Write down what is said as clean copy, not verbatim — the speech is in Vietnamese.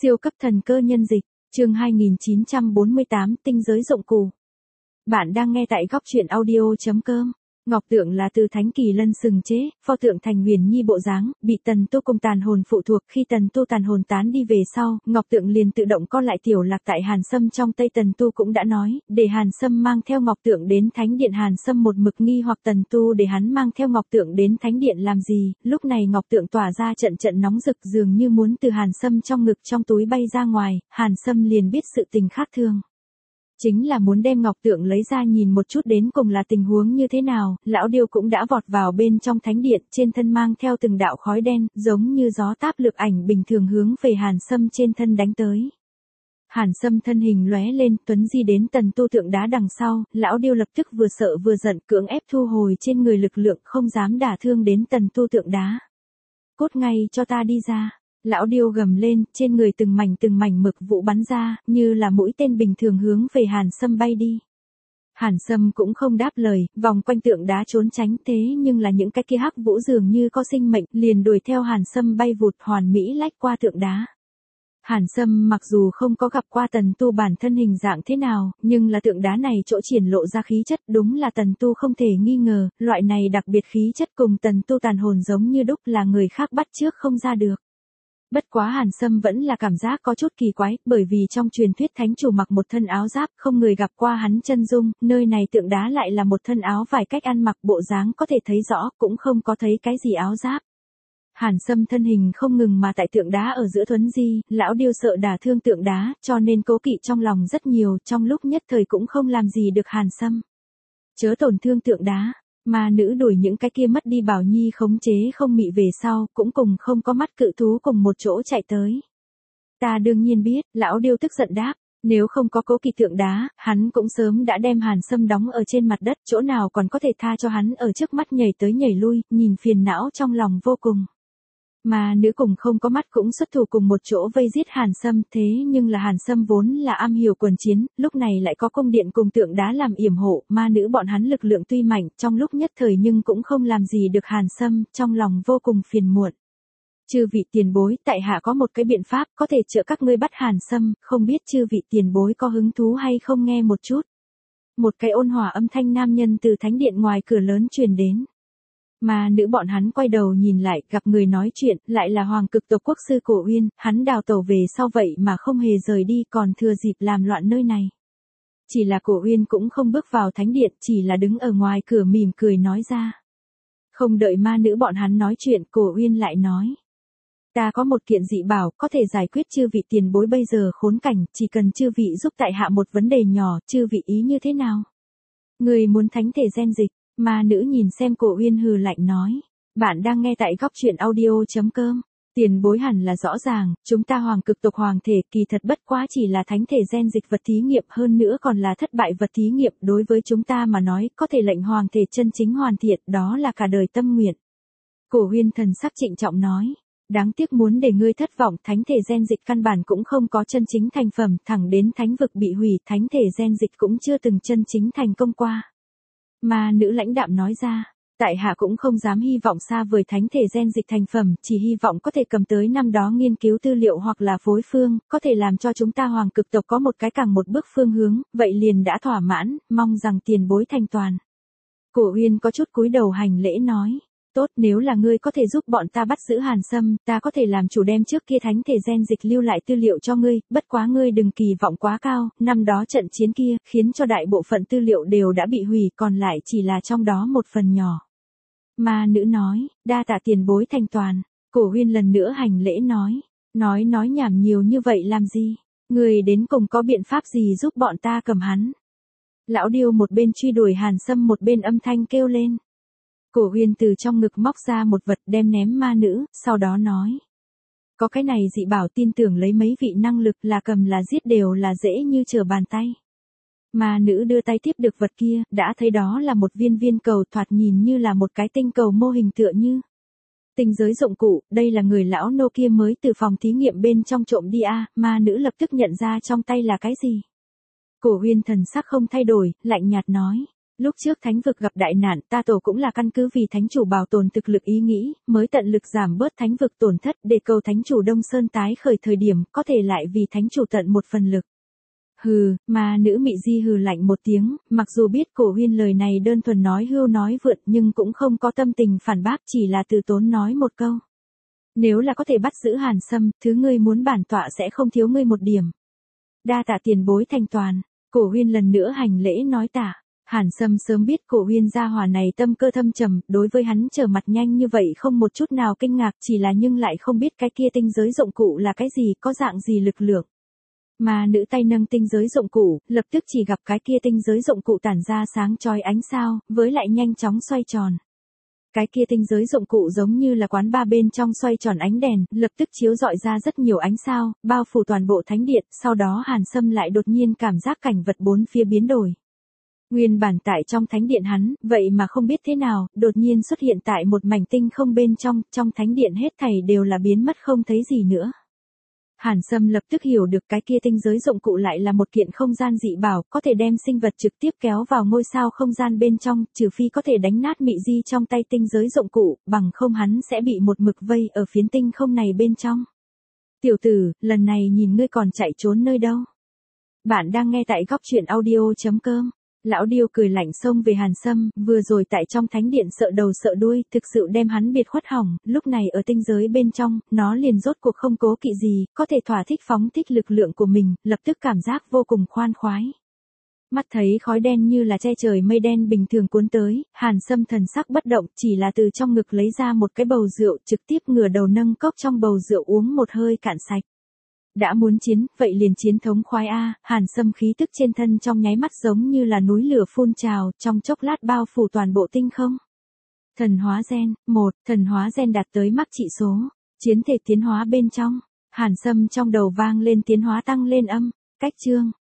Siêu cấp thần cơ nhân dịch, chương 2948 tinh giới dụng cụ. Bạn đang nghe tại góc truyện audio.com. Ngọc tượng là từ Thánh Kỳ Lân sừng chế, pho tượng thành Huyền Nhi bộ dáng, bị Tần Tu cùng tàn hồn phụ thuộc. Khi Tần Tu tàn hồn tán đi về sau, Ngọc tượng liền tự động co lại tiểu lạc tại Hàn Sâm trong tay. Tần Tu cũng đã nói, để Hàn Sâm mang theo Ngọc tượng đến Thánh Điện. Hàn Sâm một mực nghi hoặc Tần Tu để hắn mang theo Ngọc tượng đến Thánh Điện làm gì. Lúc này Ngọc tượng tỏa ra trận trận nóng rực, dường như muốn từ Hàn Sâm trong ngực trong túi bay ra ngoài. Hàn Sâm liền biết sự tình khác thường, chính là muốn đem Ngọc tượng lấy ra nhìn một chút đến cùng là tình huống như thế nào. Lão điêu cũng đã vọt vào bên trong Thánh Điện, trên thân mang theo từng đạo khói đen, giống như gió táp lực ảnh bình thường hướng về Hàn Sâm trên thân đánh tới. Hàn Sâm thân hình lóe lên, tuấn di đến Tần Tu tượng đá đằng sau. Lão điêu lập tức vừa sợ vừa giận, cưỡng ép thu hồi trên người lực lượng, không dám đả thương đến Tần Tu tượng đá. Cút ngay cho ta đi ra. Lão điêu gầm lên, trên người từng mảnh mực vụ bắn ra, như là mũi tên bình thường hướng về Hàn Sâm bay đi. Hàn Sâm cũng không đáp lời, vòng quanh tượng đá trốn tránh. Thế nhưng là những cái kia hắc vũ dường như có sinh mệnh, liền đuổi theo Hàn Sâm bay vụt hoàn mỹ lách qua tượng đá. Hàn Sâm mặc dù không có gặp qua Tần Tu bản thân hình dạng thế nào, nhưng là tượng đá này chỗ triển lộ ra khí chất đúng là Tần Tu không thể nghi ngờ. Loại này đặc biệt khí chất cùng Tần Tu tàn hồn giống như đúc, là người khác bắt chước không ra được. Bất quá Hàn Sâm vẫn là cảm giác có chút kỳ quái, bởi vì trong truyền thuyết thánh chủ mặc một thân áo giáp, không người gặp qua hắn chân dung. Nơi này tượng đá lại là một thân áo vải, cách ăn mặc bộ dáng có thể thấy rõ, cũng không có thấy cái gì áo giáp. Hàn Sâm thân hình không ngừng mà tại tượng đá ở giữa thuấn di. Lão điêu sợ đả thương tượng đá, cho nên cố kỵ trong lòng rất nhiều, trong lúc nhất thời cũng không làm gì được Hàn Sâm. Chớ tổn thương tượng đá. Ma nữ đuổi những cái kia mất đi Bảo Nhi khống chế không mị về sau, cũng cùng không có mắt cự thú cùng một chỗ chạy tới. Ta đương nhiên biết. Lão điêu tức giận đáp. Nếu không có cố kỵ tượng đá, hắn cũng sớm đã đem Hàn Sâm đóng ở trên mặt đất, chỗ nào còn có thể tha cho hắn ở trước mắt nhảy tới nhảy lui, nhìn phiền não trong lòng vô cùng. Mà nữ cùng không có mắt cũng xuất thủ cùng một chỗ vây giết Hàn Sâm. Thế nhưng là Hàn Sâm vốn là am hiểu quần chiến, lúc này lại có cung điện cùng tượng đá làm yểm hộ. Ma nữ bọn hắn lực lượng tuy mạnh, trong lúc nhất thời nhưng cũng không làm gì được Hàn Sâm, trong lòng vô cùng phiền muộn. Chư vị tiền bối, tại hạ có một cái biện pháp có thể trợ các ngươi bắt Hàn Sâm, không biết chư vị tiền bối có hứng thú hay không nghe một chút. Một cái ôn hòa âm thanh nam nhân từ Thánh Điện ngoài cửa lớn truyền đến. Mà nữ bọn hắn quay đầu nhìn lại, gặp người nói chuyện, lại là Hoàng Cực tộc quốc sư Cổ Uyên. Hắn đào tẩu về sau vậy mà không hề rời đi, còn thừa dịp làm loạn nơi này. Chỉ là Cổ Uyên cũng không bước vào Thánh Điện, chỉ là đứng ở ngoài cửa mỉm cười nói ra. Không đợi ma nữ bọn hắn nói chuyện, Cổ Uyên lại nói. Ta có một kiện dị bảo, có thể giải quyết chư vị tiền bối bây giờ khốn cảnh, chỉ cần chư vị giúp tại hạ một vấn đề nhỏ, chư vị ý như thế nào? Người muốn thánh thể gen dịch. Ma nữ nhìn xem Cổ Uyên hừ lạnh nói. Bạn đang nghe tại góc truyện audio.com. Tiền bối hẳn là rõ ràng, chúng ta Hoàng Cực tộc hoàng thể kỳ thật bất quá chỉ là thánh thể gen dịch vật thí nghiệm, hơn nữa còn là thất bại vật thí nghiệm. Đối với chúng ta mà nói, có thể lệnh hoàng thể chân chính hoàn thiện, đó là cả đời tâm nguyện. Cổ Uyên thần sắc trịnh trọng nói. Đáng tiếc muốn để ngươi thất vọng, thánh thể gen dịch căn bản cũng không có chân chính thành phẩm, thẳng đến thánh vực bị hủy, thánh thể gen dịch cũng chưa từng chân chính thành công qua. Ma nữ lãnh đạm nói ra, tại hạ cũng không dám hy vọng xa vời thánh thể gen dịch thành phẩm, chỉ hy vọng có thể cầm tới năm đó nghiên cứu tư liệu hoặc là phối phương, có thể làm cho chúng ta Hoàng Cực tộc có một cái càng một bước phương hướng, vậy liền đã thỏa mãn, mong rằng tiền bối thành toàn. Cổ Uyên có chút cúi đầu hành lễ nói. Tốt, nếu là ngươi có thể giúp bọn ta bắt giữ Hàn Sâm, ta có thể làm chủ đem trước kia thánh thể gen dịch lưu lại tư liệu cho ngươi, bất quá ngươi đừng kỳ vọng quá cao, năm đó trận chiến kia, khiến cho đại bộ phận tư liệu đều đã bị hủy, còn lại chỉ là trong đó một phần nhỏ. Ma nữ nói, đa tạ tiền bối thành toàn. Cổ Uyên lần nữa hành lễ nói. Nói nhảm nhiều như vậy làm gì? Ngươi đến cùng có biện pháp gì giúp bọn ta cầm hắn? Lão điêu một bên truy đuổi Hàn Sâm một bên âm thanh kêu lên. Cổ Uyên từ trong ngực móc ra một vật đem ném ma nữ, sau đó nói. Có cái này dị bảo, tin tưởng lấy mấy vị năng lực là cầm là giết đều là dễ như trở bàn tay. Ma nữ đưa tay tiếp được vật kia, đã thấy đó là một viên cầu, thoạt nhìn như là một cái tinh cầu mô hình tựa như. Tinh giới dụng cụ, đây là người lão nô kia mới từ phòng thí nghiệm bên trong trộm đi à, ma nữ lập tức nhận ra trong tay là cái gì. Cổ Uyên thần sắc không thay đổi, lạnh nhạt nói. Lúc trước thánh vực gặp đại nạn, ta tổ cũng là căn cứ vì thánh chủ bảo tồn thực lực ý nghĩ, mới tận lực giảm bớt thánh vực tổn thất để cầu thánh chủ Đông Sơn tái khởi thời điểm, có thể lại vì thánh chủ tận một phần lực. Hừ, mà nữ Mị Di hừ lạnh một tiếng, mặc dù biết Cổ Huyên lời này đơn thuần nói hưu nói vượt nhưng cũng không có tâm tình phản bác, chỉ là từ tốn nói một câu. Nếu là có thể bắt giữ Hàn Sâm, thứ ngươi muốn bản tọa sẽ không thiếu ngươi một điểm. Đa tạ tiền bối thành toàn, Cổ Huyên lần nữa hành lễ nói tạ. Hàn Sâm sớm biết Cổ Huyên gia hỏa này tâm cơ thâm trầm, đối với hắn trở mặt nhanh như vậy không một chút nào kinh ngạc, chỉ là nhưng lại không biết cái kia tinh giới dụng cụ là cái gì, có dạng gì lực lượng. Mà nữ tay nâng tinh giới dụng cụ, lập tức chỉ gặp cái kia tinh giới dụng cụ tản ra sáng chói ánh sao, với lại nhanh chóng xoay tròn. Cái kia tinh giới dụng cụ giống như là quán bar bên trong xoay tròn ánh đèn, lập tức chiếu rọi ra rất nhiều ánh sao, bao phủ toàn bộ thánh điện, sau đó Hàn Sâm lại đột nhiên cảm giác cảnh vật bốn phía biến đổi. Nguyên bản tại trong thánh điện hắn, vậy mà không biết thế nào, đột nhiên xuất hiện tại một mảnh tinh không bên trong thánh điện hết thảy đều là biến mất không thấy gì nữa. Hàn Sâm lập tức hiểu được cái kia tinh giới dụng cụ lại là một kiện không gian dị bảo, có thể đem sinh vật trực tiếp kéo vào ngôi sao không gian bên trong, trừ phi có thể đánh nát Mị Di trong tay tinh giới dụng cụ, bằng không hắn sẽ bị một mực vây ở phiến tinh không này bên trong. Tiểu tử, lần này nhìn ngươi còn chạy trốn nơi đâu? Bạn đang nghe tại góc truyện audio.com. Lão Điêu cười lạnh xông về Hàn Sâm, vừa rồi tại trong thánh điện sợ đầu sợ đuôi, thực sự đem hắn biệt khuất hỏng, lúc này ở tinh giới bên trong, nó liền rốt cuộc không cố kỵ gì, có thể thỏa thích phóng thích lực lượng của mình, lập tức cảm giác vô cùng khoan khoái. Mắt thấy khói đen như là che trời mây đen bình thường cuốn tới, Hàn Sâm thần sắc bất động, chỉ là từ trong ngực lấy ra một cái bầu rượu, trực tiếp ngửa đầu nâng cốc trong bầu rượu uống một hơi cạn sạch. Đã muốn chiến, vậy liền chiến thống khoái a. Hàn Sâm khí tức trên thân trong nháy mắt giống như là núi lửa phun trào, trong chốc lát bao phủ toàn bộ tinh không. Thần hóa gen, 1, thần hóa gen đạt tới mắc trị số, chiến thể tiến hóa bên trong. Hàn Sâm trong đầu vang lên tiến hóa tăng lên âm, cách chương.